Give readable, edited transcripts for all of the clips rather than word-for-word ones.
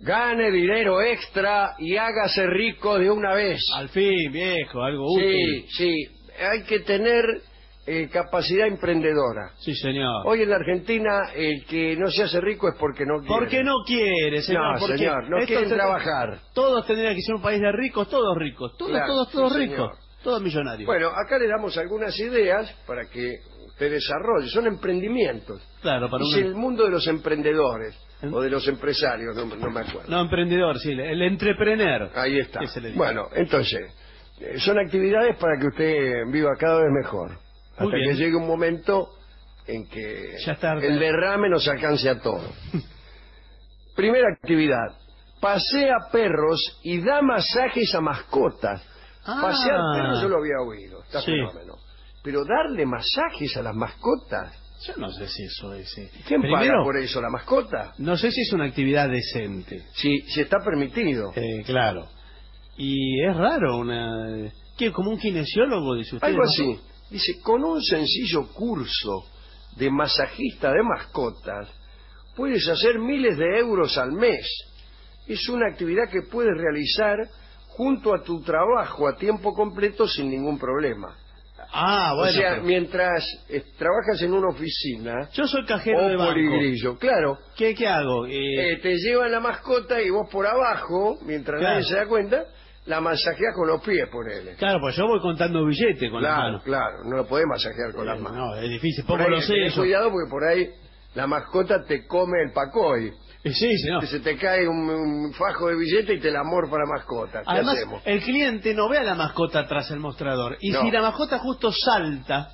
Gane dinero extra y hágase rico de una vez. Al fin, viejo, algo Sí, útil. sí. Hay que tener capacidad emprendedora. Sí, señor. Hoy en la Argentina el que no se hace rico es porque no quiere. Porque no quiere, señor. No, porque señor, no esto quieren trabajar. Todos tendrían que ser un país de ricos, todos ricos. Todos, Claro, todos sí, ricos. señor. Todos millonarios. Bueno, acá le damos algunas ideas para que usted desarrolle. Son emprendimientos. Claro, para Dice el mundo de los emprendedores o de los empresarios, no me acuerdo. No, emprendedor, sí, el entrepreneur. Ahí está. ¿Qué se le dice? Bueno, entonces, son actividades para que usted viva cada vez mejor. Muy Hasta bien. que llegue un momento en que Ya está. el derrame nos alcance a todos. Primera actividad. Pasea perros y da masajes a mascotas. Pasear perros yo lo había oído, está Sí. fenómeno. Pero darle masajes a las mascotas. Yo no sé si eso es... ¿Quién paga Primero, por eso? ¿La mascota? no sé si es una actividad decente. Si está permitido. Claro. Y es raro una... ¿Qué? ¿Como un kinesiólogo, dice usted? Algo ¿no? así. Dice, con un sencillo curso de masajista de mascotas, puedes hacer miles de euros al mes. Es una actividad que puedes realizar junto a tu trabajo a tiempo completo sin ningún problema. Ah, bueno. O sea, pero- mientras trabajas en una oficina Yo soy cajero de o banco. poligrillo, claro, ¿Qué hago? te llevan la mascota y vos por abajo, mientras Claro. nadie se da cuenta, la masajeas con los pies, ponele. Claro, pues yo voy contando billete con las Claro, manos. claro, no lo podés masajear con las manos. No, es difícil. Por Pongo ahí los tenés sellos. cuidado porque por ahí la mascota te come el pacoy. Sí, señor. Que se te cae un fajo de billete y te la morfa la mascota. ¿Qué Además, hacemos? el cliente no ve a la mascota tras el mostrador. Y No. si la mascota justo salta...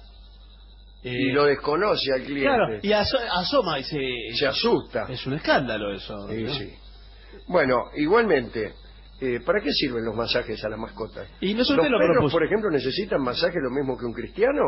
Y lo desconoce al cliente. Claro, y asoma y Se asusta. Es un escándalo eso. Sí, ¿no? sí. Bueno, igualmente, ¿para qué sirven los masajes a las mascotas? Y ¿Los nosotros lo perros, propuso. por ejemplo, necesitan masaje lo mismo que un cristiano?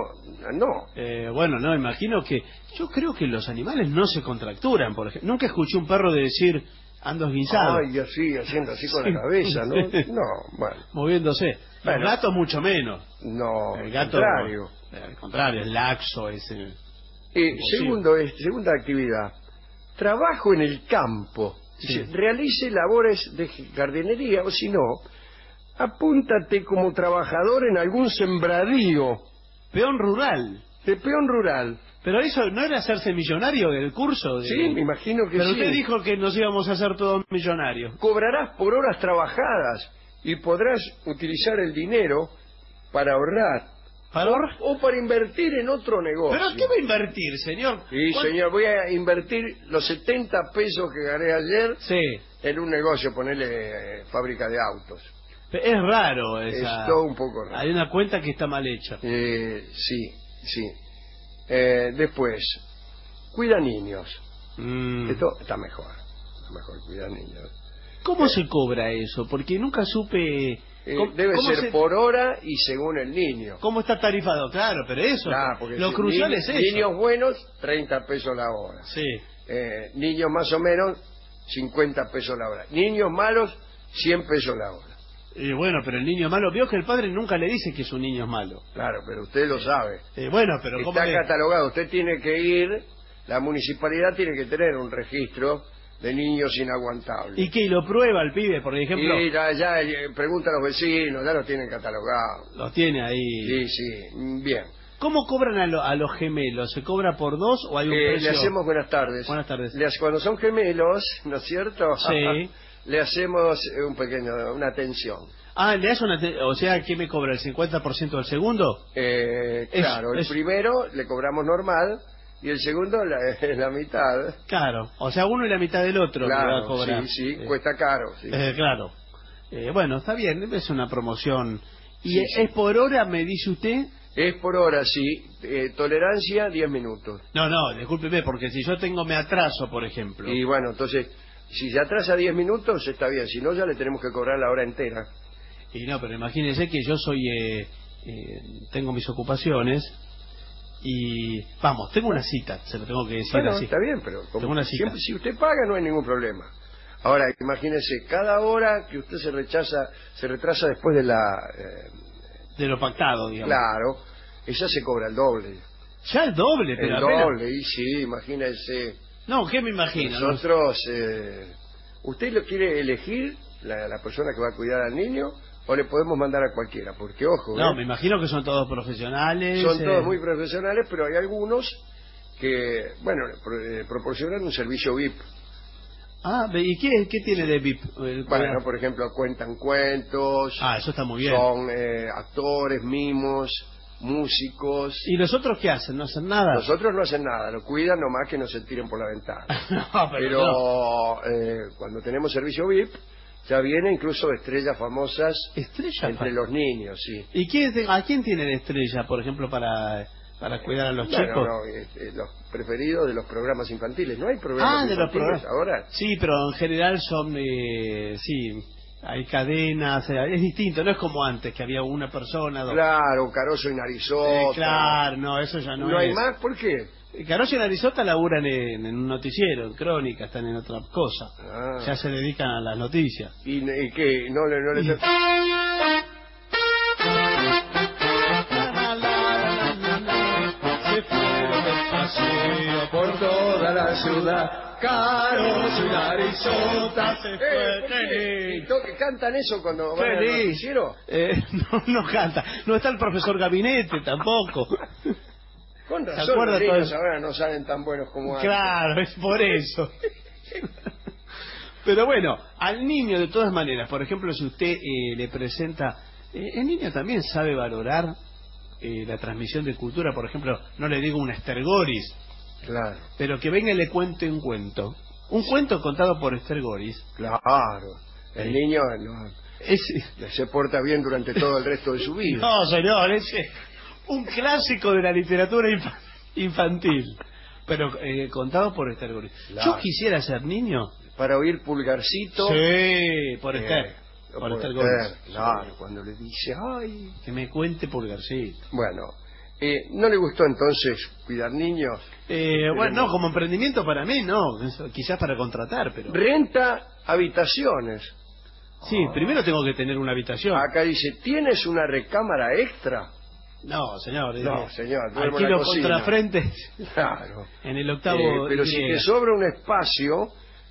No. Bueno, no, imagino que... Yo creo que los animales no se contracturan, por ejemplo. Nunca escuché un perro de decir, ando esguinzado. Ay, así, haciendo así con Sí. la cabeza, ¿no? No, bueno. Moviéndose. Bueno. El gato mucho menos. No, El al gato... contrario. Al contrario, es laxo, es... Imposible. Segunda actividad. Trabajo en el campo. Sí. Dice, realice labores de jardinería o si no, apúntate como trabajador en algún sembradío Peón rural. de peón rural. Pero eso no era hacerse millonario del curso. Sí, me imagino que Pero sí. usted dijo que nos íbamos a hacer todos millonarios. Cobrarás por horas trabajadas y podrás utilizar el dinero para ahorrar. ¿Para O para invertir en otro negocio. ¿Pero qué va a invertir, señor? Sí, ¿Cuánto? señor, voy a invertir los 70 pesos que gané ayer Sí. en un negocio, ponerle fábrica de autos. Es raro esa... Es todo un poco raro. Hay una cuenta que está mal hecha. Sí, sí. Después, cuida niños. Esto está mejor. Está mejor cuidar niños. ¿Cómo se cobra eso? Porque nunca supe... Debe ser por hora y según el niño. ¿Cómo está tarifado? Claro, pero eso... Claro, porque lo si crucial es eso. Niños buenos, 30 pesos la hora. Sí. Niños más o menos, 50 pesos la hora. Niños malos, 100 pesos la hora. Y bueno, pero el niño malo... Vio que el padre nunca le dice que su niño es malo. Claro, pero usted lo sabe. Bueno, pero ¿cómo Está le... catalogado. Usted tiene que ir, la municipalidad tiene que tener un registro de niños inaguantables. ¿Y qué? ¿Y lo prueba el pibe? Por ejemplo... Y ya pregunta a los vecinos, ya los tienen catalogados. Lo tiene ahí... Sí, sí, bien. ¿Cómo cobran a los gemelos? ¿Se cobra por dos o hay un Le precio? hacemos buenas tardes. Buenas tardes. Cuando son gemelos, ¿no es cierto? Sí. Le hacemos una atención. Ah, le hace o sea, ¿qué me cobra? ¿El 50% del segundo? Claro, el primero le cobramos normal y el segundo la mitad. Claro, o sea, uno y la mitad del otro le va a Claro, cobrar. sí, cuesta caro. Sí. Claro. Bueno, está bien, es una promoción. ¿Y Sí, sí. es por hora, me dice usted? Es por hora, sí. Tolerancia, 10 minutos. No, discúlpeme, porque si yo me atraso, por ejemplo. Y bueno, entonces, si se atrasa 10 minutos, está bien. Si no, ya le tenemos que cobrar la hora entera. Y no, pero imagínese que yo tengo mis ocupaciones y, vamos, tengo una cita, se lo tengo que decir Bueno, así. está bien, pero Tengo una cita. siempre, si usted paga, no hay ningún problema. Ahora, imagínese, cada hora que usted se retrasa después de De lo pactado, digamos. Claro, ella se cobra el doble. Ya el doble, pero El apenas... doble, y sí, imagínese. No, ¿qué me imagino? Nosotros ¿Usted lo quiere elegir, la persona que va a cuidar al niño, o le podemos mandar a cualquiera? Porque, ojo, No, me imagino que son todos profesionales. son todos muy profesionales, pero hay algunos que, bueno, proporcionan un servicio VIP. Ah, ¿y qué tiene de VIP? Bueno, por ejemplo, cuentan cuentos, eso está muy bien. son actores, mimos, músicos. ¿Y los otros qué hacen? ¿No hacen nada? Los otros no hacen nada, lo cuidan nomás que no se tiren por la ventana. No, pero no. Cuando tenemos servicio VIP, ya vienen incluso estrellas famosas entre los niños, sí. ¿Y a quién tienen estrella, por ejemplo, para cuidar a los chicos? Los preferidos de los programas infantiles. ¿No hay programas de los infantiles programas ahora? Sí, pero en general son, sí, hay cadenas, es distinto, no es como antes, que había una persona. Claro, Caroso y Narizota. Claro, no, eso ya no es. ¿No hay más? ¿Por qué? Caroso y Narizota laburan en un noticiero, en crónica, están en otra cosa. Ya se dedican a las noticias. ¿Y qué? ¿No le... por toda la ciudad, Caroso y Narizota se fue. ¿Cantan eso cuando van al noticiero? No canta. No está el profesor Gabinete tampoco. Con razón, los niños ahora no salen tan buenos como antes. Claro, es por eso. Pero bueno, al niño de todas maneras, por ejemplo, si usted le presenta... el niño también sabe valorar la transmisión de cultura, por ejemplo, no le digo un Esther Goris, claro, pero que venga y le cuente un cuento. Un cuento contado por Esther Goris. Claro, el niño se porta bien durante todo el resto de su vida. No, señor, es un clásico de la literatura infantil, pero contado por Esther Goris. Claro. Yo quisiera ser niño. Para oír Pulgarcito. Sí, por Esther. Por Esther Goris. Claro, cuando le dice, ay... Que me cuente Pulgarcito. Bueno, ¿no le gustó entonces cuidar niños? Bueno, no, como emprendimiento para mí, no. Quizás para contratar, pero... Renta habitaciones. Sí, primero tengo que tener una habitación. Acá dice, ¿tienes una recámara extra? No, señor. No, señor. Alquilo contrafrente. Claro. En el octavo... pero si te sobra un espacio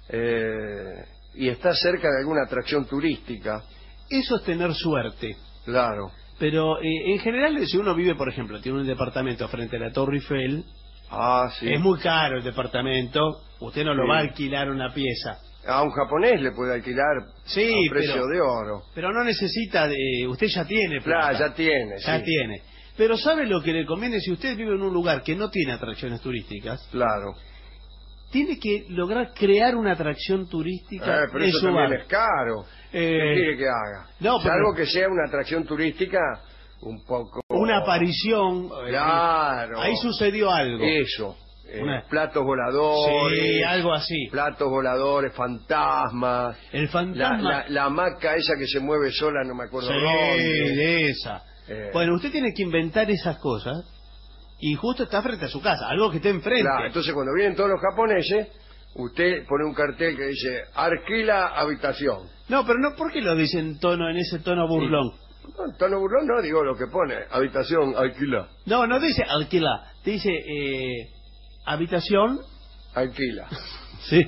y estás cerca de alguna atracción turística... Eso es tener suerte. Claro. Pero en general, si uno vive, por ejemplo, tiene un departamento frente a la Torre Eiffel... sí. Es muy caro el departamento. Usted no lo va a alquilar una pieza. A un japonés le puede alquilar a precio de oro. Pero no necesita de... Usted ya tiene plata. Claro, ya tiene. Ya tiene. Pero ¿sabe lo que le conviene si usted vive en un lugar que no tiene atracciones turísticas? Claro. Tiene que lograr crear una atracción turística. Pero eso también es caro. ¿Qué quiere que haga? No, Salvo que sea una atracción turística un poco... Una aparición. Claro. Ahí sucedió algo. Eso. Platos voladores. Sí, algo así. Platos voladores, fantasmas. El fantasma. La hamaca esa que se mueve sola, no me acuerdo dónde. De esa. Bueno, usted tiene que inventar esas cosas y justo está frente a su casa, algo que esté enfrente. Claro, entonces cuando vienen todos los japoneses, usted pone un cartel que dice, alquila habitación. No, pero no, ¿por qué lo dice en ese tono burlón? No, tono burlón no, digo lo que pone, habitación, alquila. No dice alquila, dice habitación. Alquila. Sí.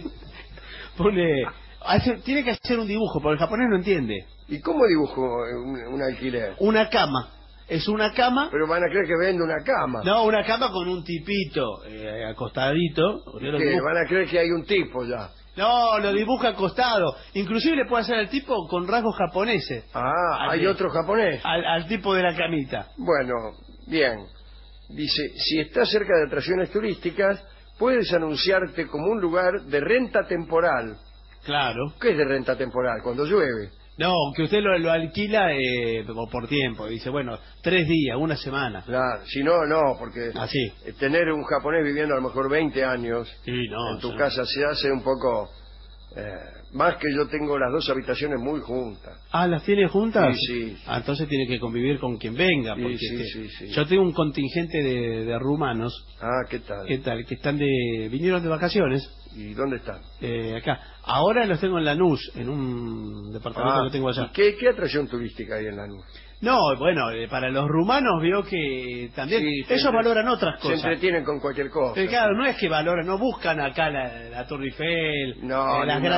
Tiene que hacer un dibujo, porque el japonés no entiende. ¿Y cómo dibujo un alquiler? Una cama. Es una cama. Pero van a creer que vende una cama. No, una cama con un tipito acostadito. ¿Qué? Van a creer que hay un tipo ya. No, lo dibuja acostado. Inclusive le puede hacer al tipo con rasgos japoneses. Hay otro japonés. Al tipo de la camita. Bueno, bien. Dice, si estás cerca de atracciones turísticas, puedes anunciarte como un lugar de renta temporal. Claro. ¿Qué es de renta temporal? Cuando llueve. No, que usted lo alquila por tiempo. Dice, bueno, 3 días, una semana. Claro, si no, no, porque así. Tener un japonés viviendo a lo mejor 20 años en tu casa se hace un poco... más que yo tengo las 2 habitaciones muy juntas. ¿Las tiene juntas? Sí. Entonces tiene que convivir con quien venga. Porque sí. Yo tengo un contingente de rumanos. ¿Qué tal? Que vinieron de vacaciones. ¿Y dónde están? Acá. Ahora los tengo en Lanús, en un departamento que tengo allá. ¿Qué atracción turística hay en Lanús? No, bueno, para los rumanos veo que también ellos valoran otras cosas. Se entretienen con cualquier cosa. Claro, no es que valoran, no buscan acá la Torre Eiffel, no, las grandes plaza,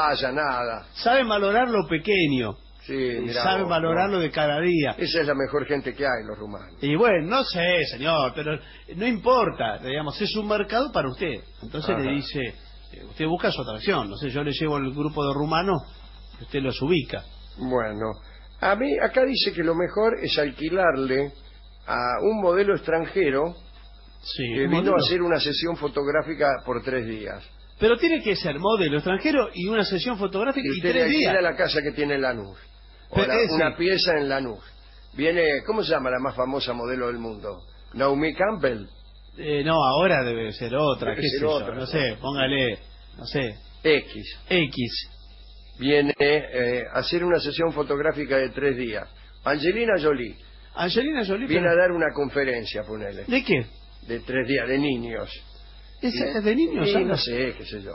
vaya, nada. Saben valorar lo pequeño. Sí, Y mirá saben vos, valorar ¿no? lo de cada día. Esa es la mejor gente que hay, los rumanos. Y bueno, no sé, señor, pero no importa, digamos, es un mercado para usted. Entonces Ajá. le dice, usted busca su atracción, no sé, yo le llevo el grupo de rumanos, usted los ubica. Bueno, a mí acá dice que lo mejor es alquilarle a un modelo extranjero Sí, que un vino modelo. a hacer una sesión fotográfica por 3 días. Pero tiene que ser modelo extranjero y una sesión fotográfica Y y usted le 3 alquila días. la casa que tiene en Lanús. O Pero, una sí. pieza en Lanús. Viene, ¿cómo se llama la más famosa modelo del mundo? Naomi Campbell. No, ahora debe ser otra, Debe qué ser sé yo, otra, no ¿no? sé, póngale, no sé, X. X. Viene a hacer una sesión fotográfica de 3 días. Angelina Jolie Angelina Jolie, viene pero- a dar una conferencia, ponele, ¿de qué? de 3 días, de niños. ¿Es de niños? Y ¿sabes? no sé, qué sé yo.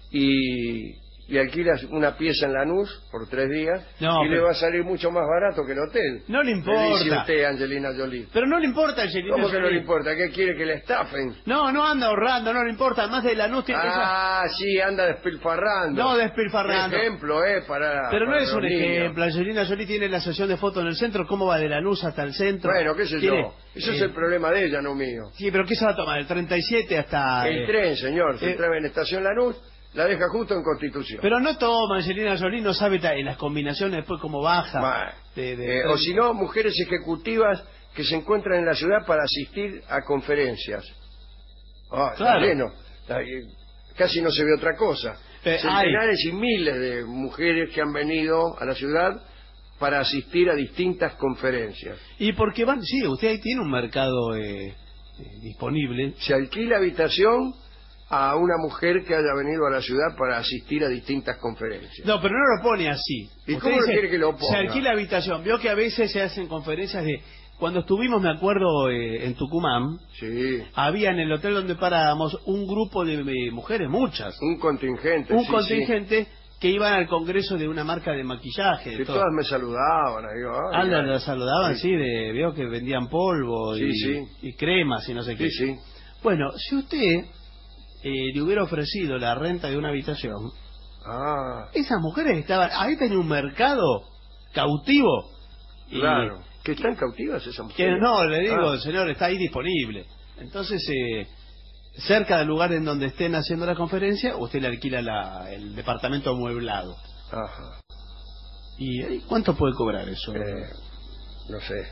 Y alquilas una pieza en Lanús por 3 días No, y le pero- va a salir mucho más barato que el hotel. No le Le dice importa. usted, Angelina Jolie. Pero no le importa Angelina ¿Cómo que no Jolie. le importa? ¿Qué quiere que le estafen? No, no anda ahorrando, no le importa, más de Lanús tiene esa... Ah, sí, anda despilfarrando. No despilfarrando. Un ejemplo, para Pero no para es un los niños. ejemplo, Angelina Jolie tiene la sesión de fotos en el centro, ¿cómo va de Lanús hasta el centro? Bueno, qué sé Tiene- yo. Eso es el problema de ella, no mío. Sí, pero ¿qué se va a tomar? ¿El 37 hasta...? El tren, señor, se eh, trae en Estación Lanús, la deja justo en Constitución. Pero no toma, Angelina Jolie no sabe en las combinaciones después cómo baja. Bah, de o si no, mujeres ejecutivas que se encuentran en la ciudad para asistir a conferencias. Ah, está Claro. lleno. Casi no se ve otra cosa. Hay. Centenares y miles de mujeres que han venido a la ciudad para asistir a distintas conferencias. Y porque van, sí, usted ahí tiene un mercado disponible. Se alquila habitación a una mujer que haya venido a la ciudad para asistir a distintas conferencias. No, pero no lo pone así. ¿Y Usted cómo lo dice, quiere que lo ponga? Se alquila habitación. Vio que a veces se hacen conferencias de... Cuando estuvimos, me acuerdo, en Tucumán, Sí, había en el hotel donde parábamos un grupo de mujeres, muchas, un contingente. un sí, contingente que iban al congreso de una marca de maquillaje. sí. De Que todo. todas me saludaban. Digo, ay, Alda ay. la saludaban, Sí. sí, veo que vendían polvo Sí, sí. y cremas y no sé qué. Sí, sí. Bueno, si usted le hubiera ofrecido la renta de una habitación, Ah, esas mujeres estaban... Ahí tenía un mercado cautivo. Y claro. ¿Que están cautivas esas que mujeres? no, le digo, Ah, señor, está ahí disponible. Entonces, cerca del lugar en donde estén haciendo la conferencia, usted le alquila el departamento amueblado. ajá. ¿Y cuánto puede cobrar eso? No sé.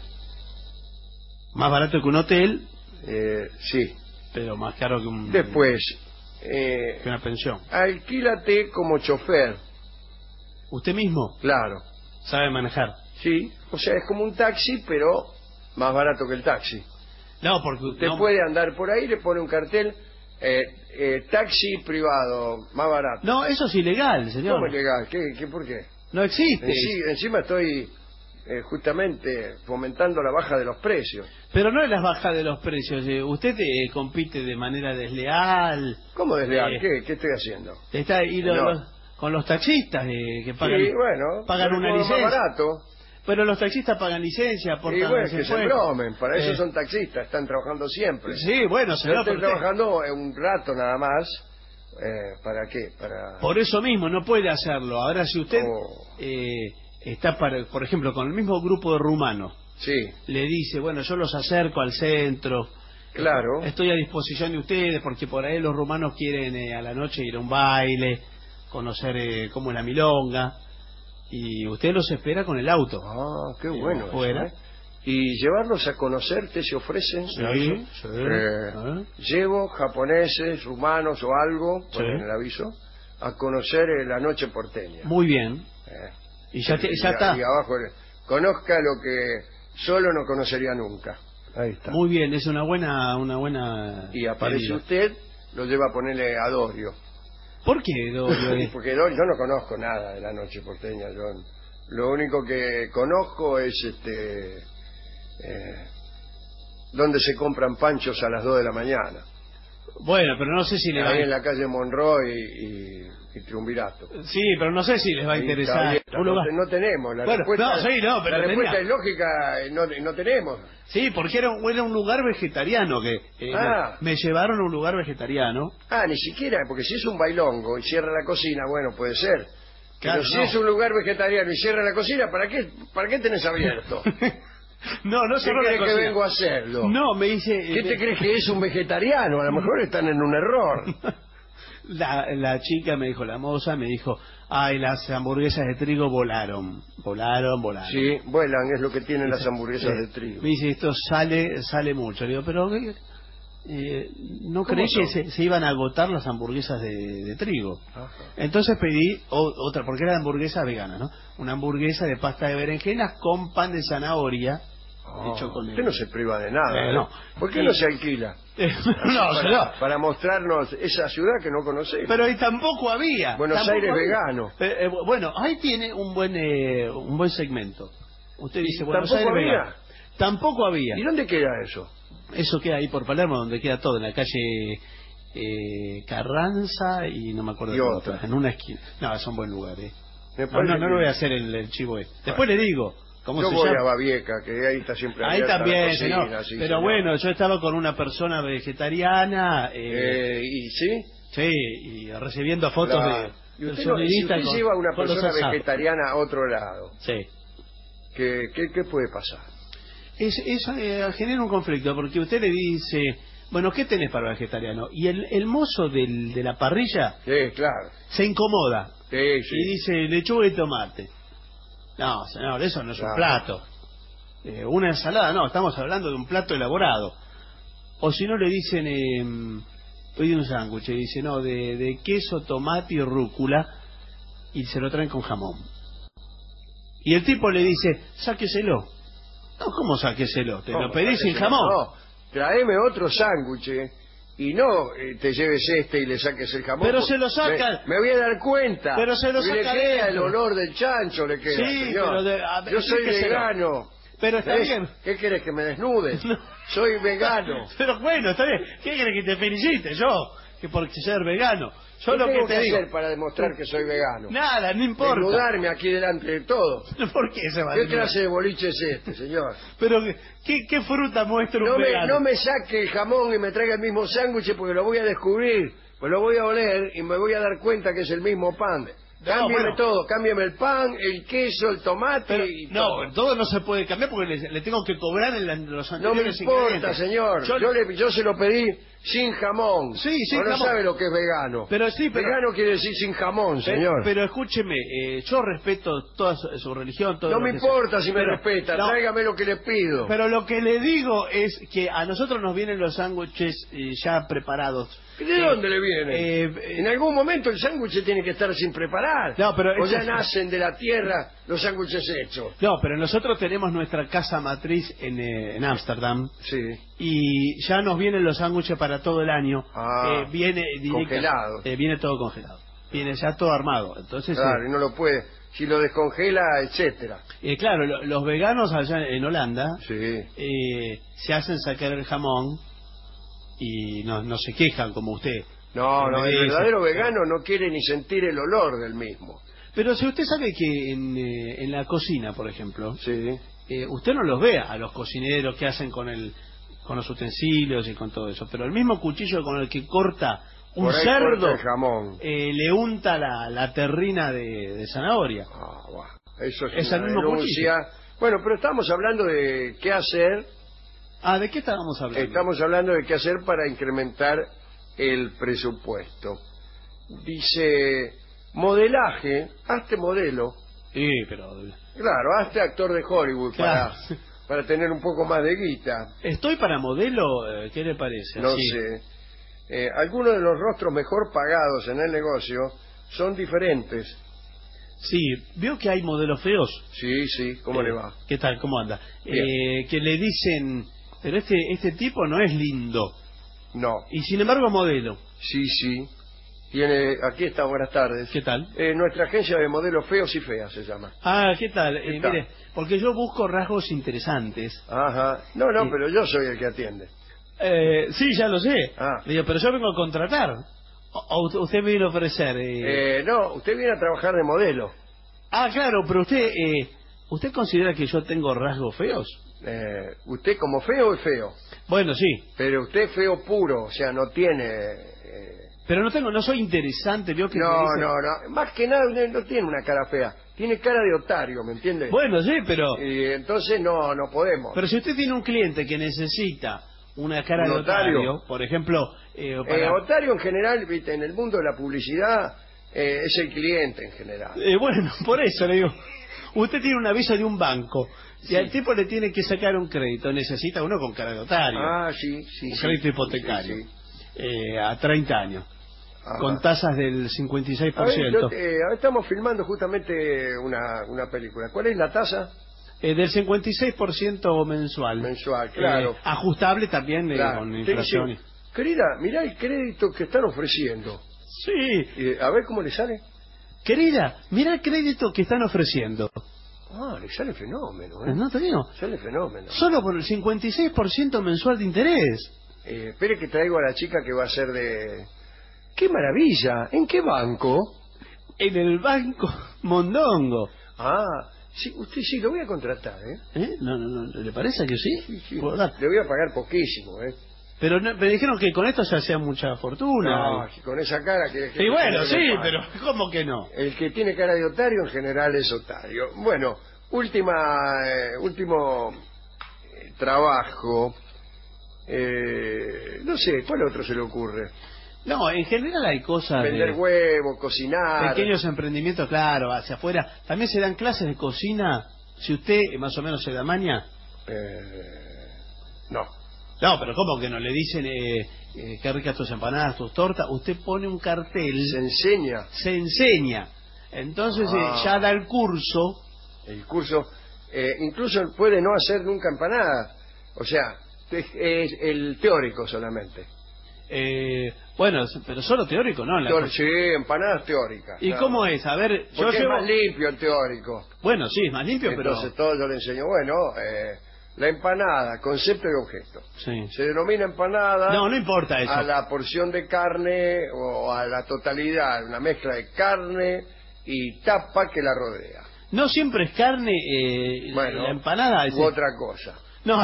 Más barato que un hotel, Sí. pero más caro que un... Después, que una pensión. alquílate como chofer. ¿Usted mismo Claro. sabe manejar? Sí. O sea, es como un taxi, pero más barato que el taxi. No, porque Usted no, puede andar por ahí, le pone un cartel, taxi privado, más barato. no, eso es ilegal, señor. ¿Cómo es legal? ¿Por qué? No existe. Encima estoy justamente fomentando la baja de los precios. Pero no es la baja de los precios. Usted compite de manera desleal. ¿Cómo desleal? Eh, ¿Qué estoy haciendo? Está y No. con los taxistas que pagan, Sí, bueno, pagan pero una como licencia. más barato. Pero los taxistas pagan licencia, Y aportan bueno, los que se impuestos. bromen, para eso Eh, son taxistas, están trabajando siempre. Sí, bueno, Yo señor. estoy pero usted- trabajando un rato nada más. ¿Para qué? Para... Por eso mismo, no puede hacerlo. Ahora, si usted Oh. está, por ejemplo, con el mismo grupo de rumanos, Sí, le dice, bueno, yo los acerco al centro, claro. estoy a disposición de ustedes, porque por ahí los rumanos quieren a la noche ir a un baile, conocer cómo es la milonga, y usted los espera con el auto. Ah, qué bueno. eso, Fuera. ¿eh? Y llevarlos a conocer, ¿te se ofrecen? Sí, ¿No? sí. Llevo japoneses, rumanos o algo, Sí. ponen el aviso, a conocer la noche porteña. Muy bien. Eh, Y ya está. Y abajo, conozca lo que solo no conocería nunca. Ahí está. Muy bien, es una buena... Y aparece medida. usted, lo lleva a ponerle a Dorio. ¿Por qué, Dorio? Porque Dorio, yo no conozco nada de la noche porteña. Lo único que conozco es donde se compran panchos a las 2 de la mañana. Bueno, pero no sé si le va Ahí a... en la calle Monroy y Triunvirato. Sí, pero no sé si les va a Ahí está interesar. abierta. Uno va- No tenemos. La Bueno, respuesta, no, sí, no, pero la respuesta tenía. es lógica, no tenemos. Sí, porque era un lugar vegetariano que Ah. me llevaron a un lugar vegetariano. Ah, ni siquiera, porque si es un bailongo y cierra la cocina, bueno, puede ser. Pero si es un lugar vegetariano y cierra la cocina, ¿para qué tenés abierto? No ¿Qué cerró la crees que cocina. vengo a hacerlo? No, me dice... ¿Qué te crees que es un vegetariano? A lo mejor están en un error. La chica me dijo, la moza me dijo, ay, las hamburguesas de trigo volaron. Volaron. Sí, vuelan, es lo que tienen las hamburguesas de trigo. Me dice, esto sale mucho. Le digo, pero ¿no creí que se iban a agotar las hamburguesas de trigo? Ajá. Entonces pedí otra, porque era hamburguesa vegana, ¿no? Una hamburguesa de pasta de berenjenas con pan de zanahoria. Hecho con usted no se priva de nada, no. ¿Por qué no se alquila? Para mostrarnos esa ciudad que no conocemos. Pero ahí tampoco había. Buenos Aires vegano. Bueno, ahí tiene un buen segmento. Usted dice Buenos ¿Tampoco Aires había? vegano. Tampoco había. ¿Y dónde queda eso? Eso queda ahí por Palermo, donde queda todo, en la calle Carranza y no me acuerdo Y de otra. en una esquina. No, es un buen lugar, Me No parece le que- voy a hacer el chivo Después le digo. ¿Cómo Yo se voy llama? a Babieca, que ahí está siempre Ahí abierta también, la cocina, señor. sí, Pero señor. bueno, yo estaba con una persona vegetariana, ¿Y sí? sí, y recibiendo fotos ¿Y del usted, si sonidista usted con- lleva a una con los persona asados. vegetariana a otro lado, Sí. ¿qué puede pasar? Eso genera un conflicto, porque usted le dice, bueno, ¿qué tenés para vegetariano? Y el mozo de la parrilla Sí, claro. se incomoda Sí, sí. y dice lechuga y tomate. No, señor, eso no es un plato. Una ensalada, no, estamos hablando de un plato elaborado. O si no le dicen, pide un sándwich, y dice, no, de queso, tomate y rúcula, y se lo traen con jamón. Y el tipo le dice, sáqueselo. No, ¿cómo sáqueselo? Te lo pedís sin jamón. No, tráeme otro sándwich y no te lleves este y le saques el jamón. Pero se lo sacan. Me voy a dar cuenta. Pero se lo Y le saca queda el dentro. olor del chancho, le queda, Sí, señor. pero a ver, Yo soy explíqueselo. vegano. Pero está ¿Ves? bien. ¿Qué querés, que me desnude? No. Soy vegano. Pero bueno, está bien. ¿Qué quiere que te felicite yo? Que por ser vegano. Yo ¿Qué lo tengo que te digo. hacer para demostrar que soy vegano? Nada, no importa. Desnudarme aquí delante de todos. ¿Por qué se va a ¿Qué desnudar? clase de boliche es este, señor? Pero, ¿qué fruta muestra un No vegano? me saque el jamón y me traiga el mismo sándwich porque lo voy a descubrir, pues lo voy a oler y me voy a dar cuenta que es el mismo pan. Cámbiame bueno. todo, cámbiame el pan, el queso, el tomate Pero, y no, todo. todo no se puede cambiar porque le tengo que cobrar los No me anteriores importa, ingredientes. señor. Yo se lo pedí sin jamón. Sí, sin no jamón. sabe lo que es vegano. Pero sí, pero- Vegano quiere decir sin jamón, señor. Pero escúcheme, yo respeto toda su religión, todo no lo me que sea. importa si me Pero- respeta, no, tráigame lo que le pido. Pero lo que le digo es que a nosotros nos vienen los sándwiches ya preparados. ¿De dónde le viene? En algún momento el sándwich tiene que estar sin preparar. No, pero o eso ya es- nacen de la tierra los sándwiches hechos. No, pero nosotros tenemos nuestra casa matriz en Ámsterdam Sí. y ya nos vienen los sándwiches para todo el año. Viene Congelado. viene todo congelado. Viene ya todo armado. Entonces, Claro, y no lo puede. Si lo descongela, etcétera. claro, los veganos allá en Holanda Sí. se hacen sacar el jamón y no se quejan como usted. No, Me el dice- verdadero vegano no quiere ni sentir el olor del mismo. Pero si usted sabe que en la cocina, por ejemplo, Sí. usted no los ve a los cocineros que hacen con los utensilios y con todo eso, pero el mismo cuchillo con el que corta un Por ahí cerdo corta el jamón. le unta la terrina de zanahoria. Ah, guau. Eso Es es el una mismo denuncia. Bueno, pero estamos hablando de qué hacer. ¿De qué estábamos hablando? Estamos hablando de qué hacer para incrementar el presupuesto. Dice, modelaje, hazte modelo. Sí, pero Claro, hazte actor de Hollywood Claro. para tener un poco más de guita. estoy para modelo, ¿qué le parece? No Así. sé. Algunos de los rostros mejor pagados en el negocio son diferentes. Sí, veo que hay modelos feos. Sí, sí, ¿cómo le va? ¿Qué tal? ¿Cómo anda? Bien. Que le dicen, pero este tipo no es lindo. No. Y sin embargo modelo. Sí, sí. Aquí está, buenas tardes. ¿Qué tal? Nuestra agencia de modelos feos y feas se llama. ¿Qué tal? ¿Qué tal? Mire, porque yo busco rasgos interesantes. Ajá. No, Sí. pero yo soy el que atiende. Sí, ya lo sé. Ah. Digo, pero yo vengo a contratar. O usted me viene a ofrecer. No, usted viene a trabajar de modelo. Claro, pero ¿usted considera que yo tengo rasgos feos? Usted como feo es feo. Bueno, sí. Pero usted es feo puro, o sea, no tiene Pero no soy interesante, veo que me No, dice- no. Más que nada no tiene una cara fea. Tiene cara de otario, ¿me entiende? Bueno, sí, pero Y entonces no podemos. pero si usted tiene un cliente que necesita una cara ¿Un de otario? otario, por ejemplo, para- Otario en general, viste, en el mundo de la publicidad, es el cliente en general. bueno, por eso le digo, usted tiene un aviso de un banco y al tipo le tiene que sacar un crédito, necesita uno con cara de otario, Ah, sí, un crédito hipotecario, sí, sí. a 30 años, Ajá. con tasas del 56%. A ver, ahora estamos filmando justamente una película. ¿Cuál es la tasa? Del 56% mensual. Mensual, claro. Ajustable también Claro. con Te inflación. dice, querida, mirá el crédito que están ofreciendo. Sí, Y, a ver cómo le sale. querida, mira el crédito que están ofreciendo. Ah, le sale fenómeno, ¿eh? No te digo, Sale fenómeno. solo por el 56% mensual de interés. Espere que traigo a la chica que va a ser de... ¡Qué maravilla! ¿En qué banco? En el banco Mondongo. Ah, sí, usted sí, lo voy a contratar, ¿eh? No, ¿le parece que sí? Sí, sí. Por dar. Le voy a pagar poquísimo, ¿eh? Pero me dijeron que con esto se hacía mucha fortuna. No, si con esa cara que... Y bueno, que sí, le pague. pero ¿cómo que no? El que tiene cara de otario en general es otario. Bueno, último trabajo. No sé, ¿cuál otro se le ocurre? No, en general hay cosas Vender de huevos, cocinar. pequeños emprendimientos, claro, hacia afuera. También se dan clases de cocina, si usted más o menos se da maña. No. No, pero ¿cómo que no? Le dicen qué ricas tus empanadas, tus tortas. Usted pone un cartel, Se enseña se enseña. Entonces Ah. ya da el curso. el curso. Incluso puede no hacer nunca empanada. O sea, es el teórico solamente. Bueno, pero solo teórico, ¿no? Sí, empanadas teóricas. ¿Y nada cómo más. es? A ver, yo Porque llevo... es más limpio el teórico. Bueno, sí, es más limpio, Entonces todo yo le enseño. Bueno, la empanada, concepto y objeto. pero... Sí. Se denomina empanada No, no importa eso. a la porción de carne o a la totalidad, una mezcla de carne y tapa que la rodea. No siempre es carne, Bueno, la empanada. u otra cosa. No,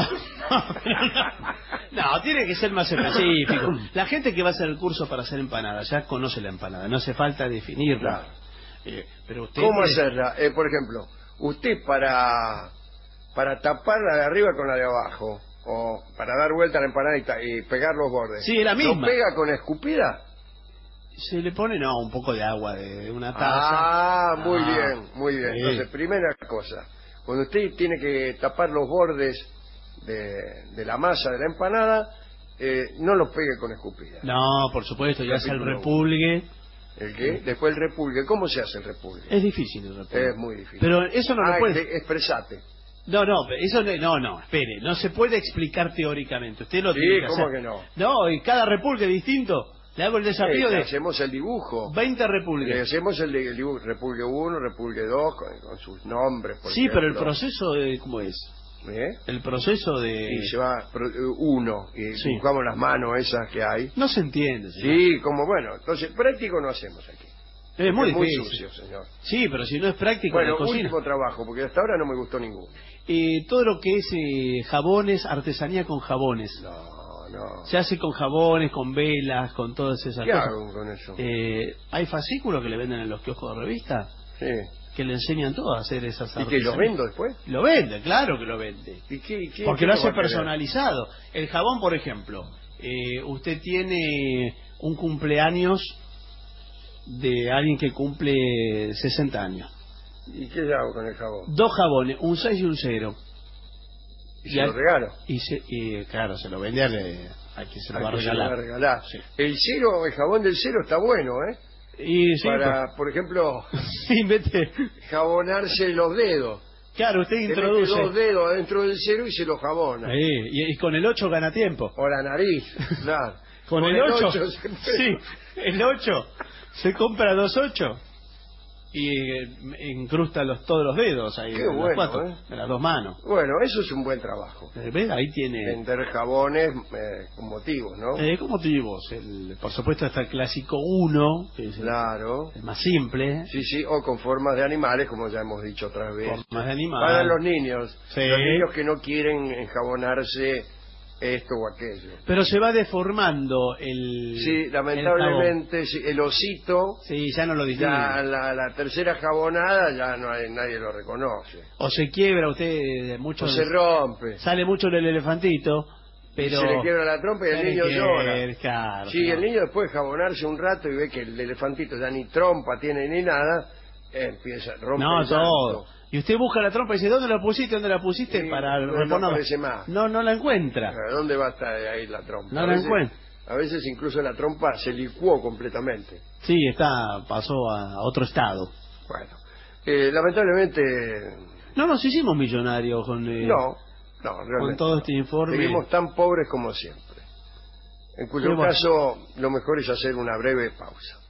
no, tiene que ser más específico. La gente que va a hacer el curso para hacer empanada ya conoce la empanada, no hace falta definirla. Claro. Pero usted ¿Cómo hacerla? Por ejemplo, usted para tapar la de arriba con la de abajo, o para dar vuelta a la empanada y pegar los bordes. Sí, es la misma. ¿Lo pega con escupida? Se le pone, no, un poco de agua de una taza. Ah, muy Ah, bien, muy bien. sí. Entonces, primera cosa, cuando usted tiene que tapar los bordes de la masa de la empanada, no los pegue con escupida. No, por supuesto, ya hace el Capítulo repulgue. ¿El qué? Después el repulgue. ¿Cómo se hace el repulgue? Es difícil el repulgue. Es muy difícil. Pero eso no lo puede... Expresate. No, eso no, espere, no se puede explicar teóricamente. Usted lo Sí, tiene que ¿cómo hacer. que no? No, y cada repulgue distinto. Le hago el desafío de Hacemos el dibujo. 20 repulgues. Hacemos el dibujo, repulgue 1, repulgue 2, con sus nombres. Por Sí, pero el ejemplo. proceso ¿cómo es? ¿Eh? El proceso de... Y se va uno, y Sí. buscamos las manos esas que hay. No se entiende, señor. Sí, como bueno, entonces práctico no hacemos aquí. Es muy muy difícil. sucio, señor. Sí, pero si no es práctico Bueno, en la cocina. último trabajo, porque hasta ahora no me gustó ninguno. Todo lo que es jabones, artesanía con jabones. No. Se hace con jabones, con velas, con todas esas ¿Qué cosas. hago con eso? Hay fascículos que le venden en los kioscos de revista Sí. que le enseñan todo a hacer esas ¿Y que artesanías. los vendo después? Lo vende, claro que lo vende. ¿Y qué, Porque qué lo va hace a querer? personalizado. El jabón, por ejemplo, usted tiene un cumpleaños de alguien que cumple 60 años. ¿Y qué hago con el jabón? 2 jabones, un 6 y un 0. ¿Y se lo regalo? Y claro, se lo vende a quien se lo va a que se lo va a regalar. regalar. Sí. El jabón del cero está bueno, ¿eh? Y sí, Para, por ejemplo, pues, sí, vete. jabonarse los dedos. Claro, usted Se mete introduce. 2 dedos adentro del cero y se lo jabona. Ahí, y con el 8 gana tiempo. O la nariz, claro. Con el 8, se puede- sí, el 8 se compra 2 8 y incrusta todos los dedos ahí, Qué en bueno, los 4, ¿eh? en las 2 manos. Bueno, eso es un buen trabajo. ¿Ves? Ahí tiene Vender jabones con motivos, ¿no? ¿cómo motivos? Por supuesto está el clásico 1, que es Claro. el más simple, Sí, sí, o con formas de animales, como ya hemos dicho otras veces. formas de animal. Para los niños. Sí. Los niños que no quieren enjabonarse esto o aquello. Pero se va deformando Sí, lamentablemente el osito, sí, ya no lo distingue. ya la tercera jabonada ya no hay, nadie lo reconoce. O se quiebra usted mucho. O se rompe. Sale mucho el elefantito, pero... Se le quiebra la trompa y el niño llora. Claro, Sí, claro. el niño después de jabonarse un rato y ve que el elefantito ya ni trompa tiene ni nada, empieza a romper. No, todo. Y usted busca la trompa y dice, ¿dónde la pusiste? ¿Dónde la pusiste? Sí, para no reponerla. aparece más. No la encuentra. ¿Dónde va a estar ahí la trompa? No la encuentra. A veces incluso la trompa se licuó completamente. Sí, pasó a otro estado. Bueno, lamentablemente... No nos hicimos millonarios con... No, realmente con todo este informe. Seguimos tan pobres como siempre. En cuyo caso, lo mejor es hacer una breve pausa.